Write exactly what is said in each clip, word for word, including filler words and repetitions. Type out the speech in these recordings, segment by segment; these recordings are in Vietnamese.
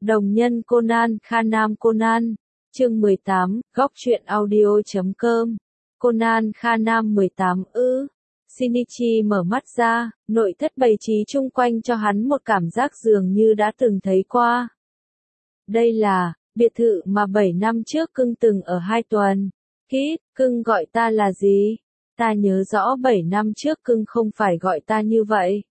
Đồng nhân Conan Khanam Conan, chương mười tám, góc truyện audio.com, Conan Khanam mười tám ư. Shinichi mở mắt ra, nội thất bày trí chung quanh cho hắn một cảm giác dường như đã từng thấy qua. Đây là, biệt thự mà bảy năm trước cưng từng ở hai tuần. Kít, cưng gọi ta là gì? Ta nhớ rõ bảy năm trước cưng không phải gọi ta như vậy.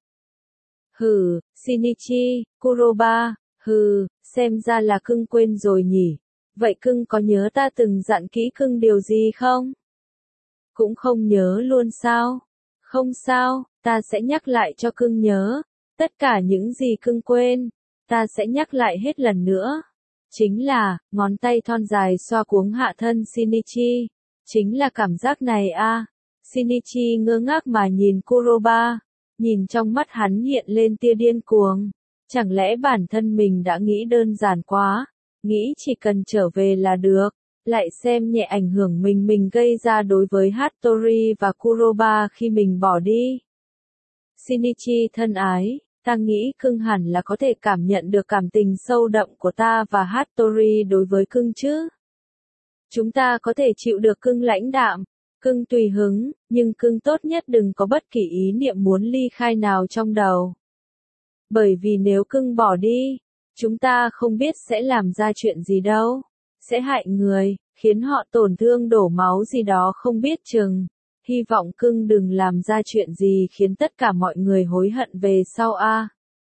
Hừ, Shinichi, Kuroba, hừ, xem ra là cưng quên rồi nhỉ. Vậy cưng có nhớ ta từng dặn kỹ cưng điều gì không? Cũng không nhớ luôn sao? Không sao, ta sẽ nhắc lại cho cưng nhớ. Tất cả những gì cưng quên, ta sẽ nhắc lại hết lần nữa. Chính là, ngón tay thon dài xoa cuống hạ thân Shinichi. Chính là cảm giác này a. Shinichi ngơ ngác mà nhìn Kuroba. Nhìn trong mắt hắn hiện lên tia điên cuồng. Chẳng lẽ bản thân mình đã nghĩ đơn giản quá, nghĩ chỉ cần trở về là được, lại xem nhẹ ảnh hưởng mình mình gây ra đối với Hattori và Kuroba khi mình bỏ đi. Shinichi thân ái, ta nghĩ cưng hẳn là có thể cảm nhận được cảm tình sâu đậm của ta và Hattori đối với cưng chứ. Chúng ta có thể chịu được cưng lãnh đạm, cưng tùy hứng, nhưng cưng tốt nhất đừng có bất kỳ ý niệm muốn ly khai nào trong đầu. Bởi vì nếu cưng bỏ đi, chúng ta không biết sẽ làm ra chuyện gì đâu. Sẽ hại người, khiến họ tổn thương đổ máu gì đó không biết chừng. Hy vọng cưng đừng làm ra chuyện gì khiến tất cả mọi người hối hận về sau a. À.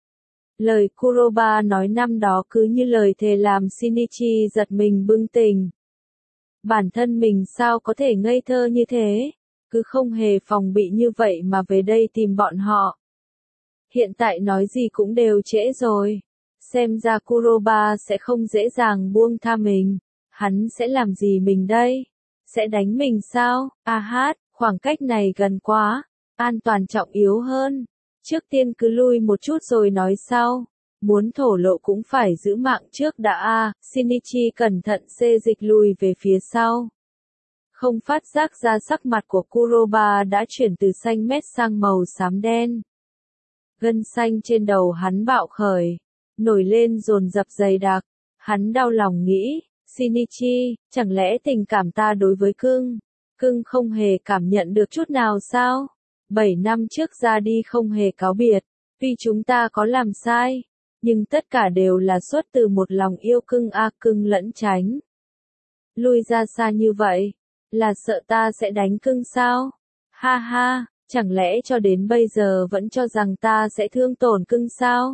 Lời Kuroba nói năm đó cứ như lời thề làm Shinichi giật mình bừng tỉnh. Bản thân mình sao có thể ngây thơ như thế, cứ không hề phòng bị như vậy mà về đây tìm bọn họ. Hiện tại nói gì cũng đều trễ rồi. Xem ra Kuroba sẽ không dễ dàng buông tha mình. Hắn sẽ làm gì mình đây? Sẽ đánh mình sao? A hát, khoảng cách này gần quá. An toàn trọng yếu hơn. Trước tiên cứ lui một chút rồi nói sau. Muốn thổ lộ cũng phải giữ mạng trước đã a. À, Shinichi cẩn thận xê dịch lùi về phía sau. Không phát giác ra sắc mặt của Kuroba đã chuyển từ xanh mét sang màu xám đen. Gân xanh trên đầu hắn bạo khởi, nổi lên dồn dập dày đặc. Hắn đau lòng nghĩ, Shinichi, chẳng lẽ tình cảm ta đối với cưng, cưng không hề cảm nhận được chút nào sao? Bảy năm trước ra đi không hề cáo biệt, tuy chúng ta có làm sai, nhưng tất cả đều là xuất từ một lòng yêu cưng a. À, cưng lẫn tránh. Lui ra xa như vậy, là sợ ta sẽ đánh cưng sao? Ha ha. Chẳng lẽ cho đến bây giờ vẫn cho rằng ta sẽ thương tổn cưng sao?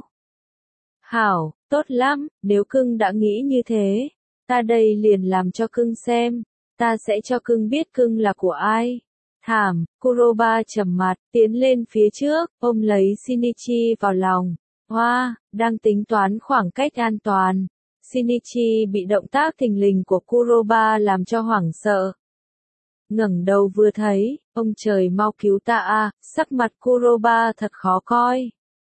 Hảo, tốt lắm, nếu cưng đã nghĩ như thế, ta đây liền làm cho cưng xem, ta sẽ cho cưng biết cưng là của ai. Thảm, Kuroba trầm mặt, tiến lên phía trước, ôm lấy Shinichi vào lòng. Hoa, đang tính toán khoảng cách an toàn. Shinichi bị động tác thình lình của Kuroba làm cho hoảng sợ. Ngẩng đầu vừa thấy, ông trời mau cứu ta a, sắc mặt Kuroba thật khó coi.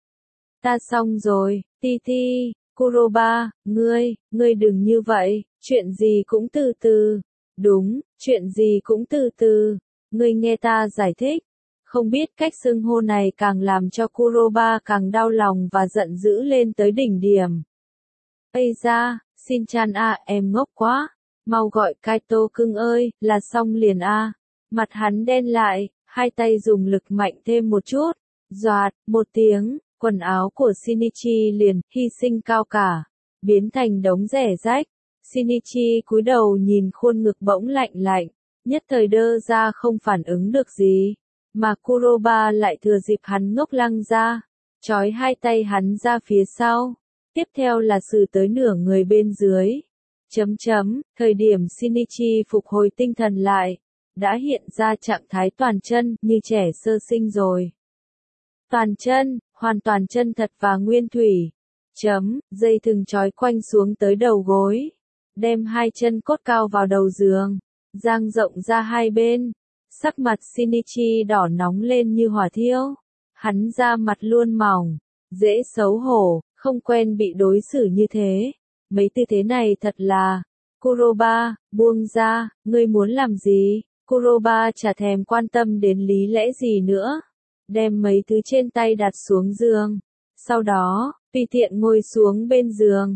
Ta xong rồi, ti ti, Kuroba, ngươi, ngươi đừng như vậy, chuyện gì cũng từ từ. Đúng, chuyện gì cũng từ từ, ngươi nghe ta giải thích. Không biết cách xưng hô này càng làm cho Kuroba càng đau lòng và giận dữ lên tới đỉnh điểm. Ây da, Shin-chan a, em ngốc quá. Mau gọi Kaito cưng ơi, là xong liền a. À. Mặt hắn đen lại, hai tay dùng lực mạnh thêm một chút. Doạt, một tiếng, quần áo của Shinichi liền, hy sinh cao cả, biến thành đống rẻ rách. Shinichi cúi đầu nhìn khuôn ngực bỗng lạnh lạnh, nhất thời đơ ra không phản ứng được gì. Mà Kuroba lại thừa dịp hắn ngốc lăng ra, trói hai tay hắn ra phía sau. Tiếp theo là xử tới nửa người bên dưới. Chấm chấm, thời điểm Shinichi phục hồi tinh thần lại, đã hiện ra trạng thái toàn chân, như trẻ sơ sinh rồi. Toàn chân, hoàn toàn chân thật và nguyên thủy. Chấm, dây thừng trói quanh xuống tới đầu gối. Đem hai chân cốt cao vào đầu giường, dang rộng ra hai bên. Sắc mặt Shinichi đỏ nóng lên như hỏa thiêu. Hắn da mặt luôn mỏng, dễ xấu hổ, không quen bị đối xử như thế. Mấy tư thế này thật là, Kuroba, buông ra, ngươi muốn làm gì? Kuroba chả thèm quan tâm đến lý lẽ gì nữa. Đem mấy thứ trên tay đặt xuống giường. Sau đó, tùy tiện ngồi xuống bên giường.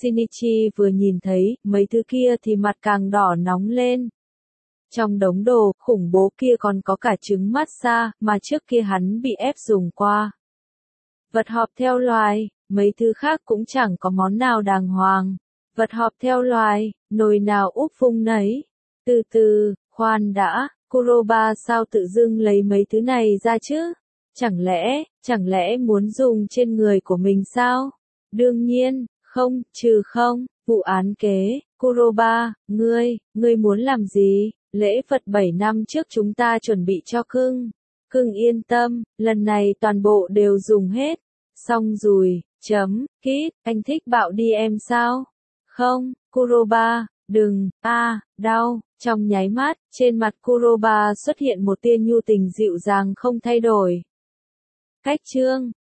Shinichi vừa nhìn thấy mấy thứ kia thì mặt càng đỏ nóng lên. Trong đống đồ khủng bố kia còn có cả trứng massage mà trước kia hắn bị ép dùng qua. Vật họp theo loài, mấy thứ khác cũng chẳng có món nào đàng hoàng. Vật họp theo loài, nồi nào úp vung nấy. Từ từ, khoan đã, Kuroba sao tự dưng lấy mấy thứ này ra chứ? Chẳng lẽ, chẳng lẽ muốn dùng trên người của mình sao? Đương nhiên, không, trừ không, vụ án kế, Kuroba, ngươi, ngươi muốn làm gì? Lễ Phật bảy năm trước chúng ta chuẩn bị cho cưng. Cưng yên tâm, lần này toàn bộ đều dùng hết. Xong rồi, chấm, kít, anh thích bạo đi em sao? Không, Kuroba, đừng, a, à, đau. Trong nháy mắt, trên mặt Kuroba xuất hiện một tia nhu tình dịu dàng không thay đổi. Cách chương